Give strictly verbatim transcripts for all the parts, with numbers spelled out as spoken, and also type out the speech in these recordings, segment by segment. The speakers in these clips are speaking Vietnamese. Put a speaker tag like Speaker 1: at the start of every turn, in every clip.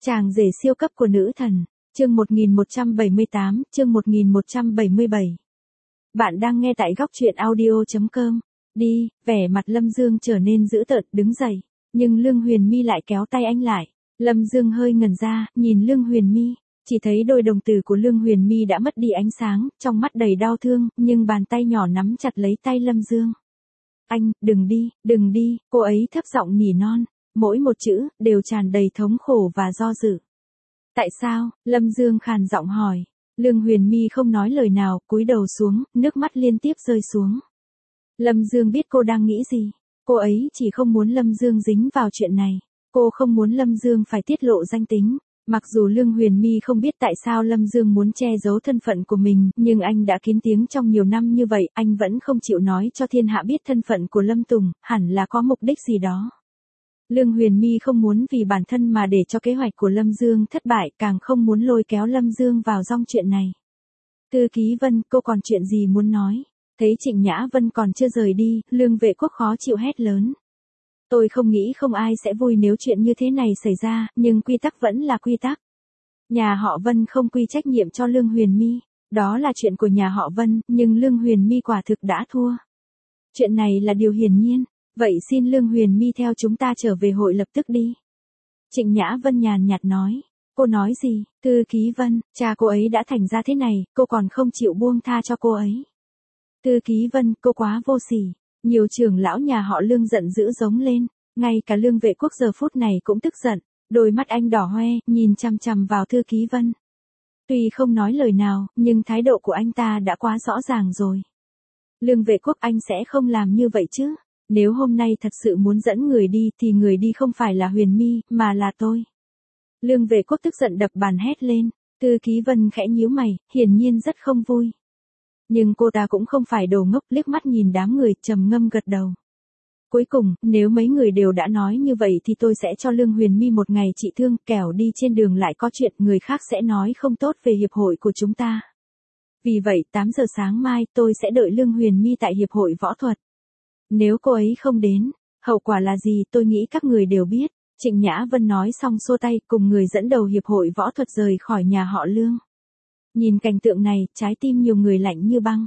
Speaker 1: Chàng rể siêu cấp của nữ thần, chương một nghìn một trăm bảy mươi tám, chương một nghìn một trăm bảy mươi bảy. Bạn đang nghe tại góc truyện audio chấm com. Đi, vẻ mặt Lâm Dương trở nên dữ tợn, đứng dậy, nhưng Lương Huyền My lại kéo tay anh lại. Lâm Dương hơi ngẩn ra, nhìn Lương Huyền My, chỉ thấy đôi đồng tử của Lương Huyền My đã mất đi ánh sáng, trong mắt đầy đau thương, nhưng bàn tay nhỏ nắm chặt lấy tay Lâm Dương. Anh, đừng đi, đừng đi, cô ấy thấp giọng nỉ non, mỗi một chữ đều tràn đầy thống khổ và do dự. Tại sao? Lâm Dương khàn giọng hỏi. Lương Huyền My không nói lời nào, cúi đầu xuống, nước mắt liên tiếp rơi xuống. Lâm Dương biết cô đang nghĩ gì. Cô ấy chỉ không muốn Lâm Dương dính vào chuyện này. Cô không muốn Lâm Dương phải tiết lộ danh tính. Mặc dù Lương Huyền My không biết tại sao Lâm Dương muốn che giấu thân phận của mình, nhưng anh đã kín tiếng trong nhiều năm như vậy, anh vẫn không chịu nói cho thiên hạ biết thân phận của Lâm Tùng, hẳn là có mục đích gì đó. Lương Huyền My không muốn vì bản thân mà để cho kế hoạch của Lâm Dương thất bại, càng không muốn lôi kéo Lâm Dương vào dòng chuyện này. Thư ký Vân, cô còn chuyện gì muốn nói? Thấy Trịnh Nhã Vân còn chưa rời đi, Lương Vệ Quốc khó chịu hét lớn. Tôi không nghĩ không ai sẽ vui nếu chuyện như thế này xảy ra, nhưng quy tắc vẫn là quy tắc. Nhà họ Vân không quy trách nhiệm cho Lương Huyền My, đó là chuyện của nhà họ Vân, nhưng Lương Huyền My quả thực đã thua. Chuyện này là điều hiển nhiên, vậy xin Lương Huyền My theo chúng ta trở về hội lập tức đi. Trịnh Nhã Vân nhàn nhạt nói. Cô nói gì? Thư ký Vân, cha cô ấy đã thành ra thế này, cô còn không chịu buông tha cho cô ấy. Thư ký Vân, cô quá vô sỉ. Nhiều trưởng lão nhà họ Lương giận dữ giống lên, ngay cả Lương Vệ Quốc giờ phút này cũng tức giận, đôi mắt anh đỏ hoe, nhìn chằm chằm vào Thư ký Vân. Tuy không nói lời nào, nhưng thái độ của anh ta đã quá rõ ràng rồi. Lương Vệ Quốc, anh sẽ không làm như vậy chứ? Nếu hôm nay thật sự muốn dẫn người đi thì người đi không phải là Huyền My, mà là tôi. Lương Vệ Quốc tức giận đập bàn hét lên. Thư ký Vân khẽ nhíu mày, hiển nhiên rất không vui. Nhưng cô ta cũng không phải đồ ngốc, liếc mắt nhìn đám người, trầm ngâm gật đầu. Cuối cùng, nếu mấy người đều đã nói như vậy thì tôi sẽ cho Lương Huyền My một ngày trị thương, kẻo đi trên đường lại có chuyện người khác sẽ nói không tốt về hiệp hội của chúng ta. Vì vậy, tám giờ sáng mai tôi sẽ đợi Lương Huyền My tại hiệp hội võ thuật. Nếu cô ấy không đến, hậu quả là gì tôi nghĩ các người đều biết. Trịnh Nhã Vân nói xong xua tay cùng người dẫn đầu hiệp hội võ thuật rời khỏi nhà họ Lương. Nhìn cảnh tượng này, trái tim nhiều người lạnh như băng.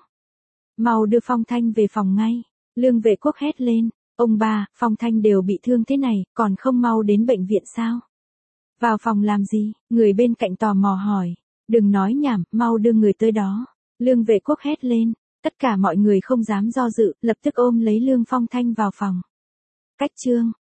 Speaker 1: Mau đưa Phong Thanh về phòng ngay. Lương Vệ Quốc hét lên. Ông ba, Phong Thanh đều bị thương thế này, còn không mau đến bệnh viện sao? Vào phòng làm gì? Người bên cạnh tò mò hỏi. Đừng nói nhảm, mau đưa người tới đó. Lương Vệ Quốc hét lên. Tất cả mọi người không dám do dự, lập tức ôm lấy Lương Phong Thanh vào phòng. Cách chương.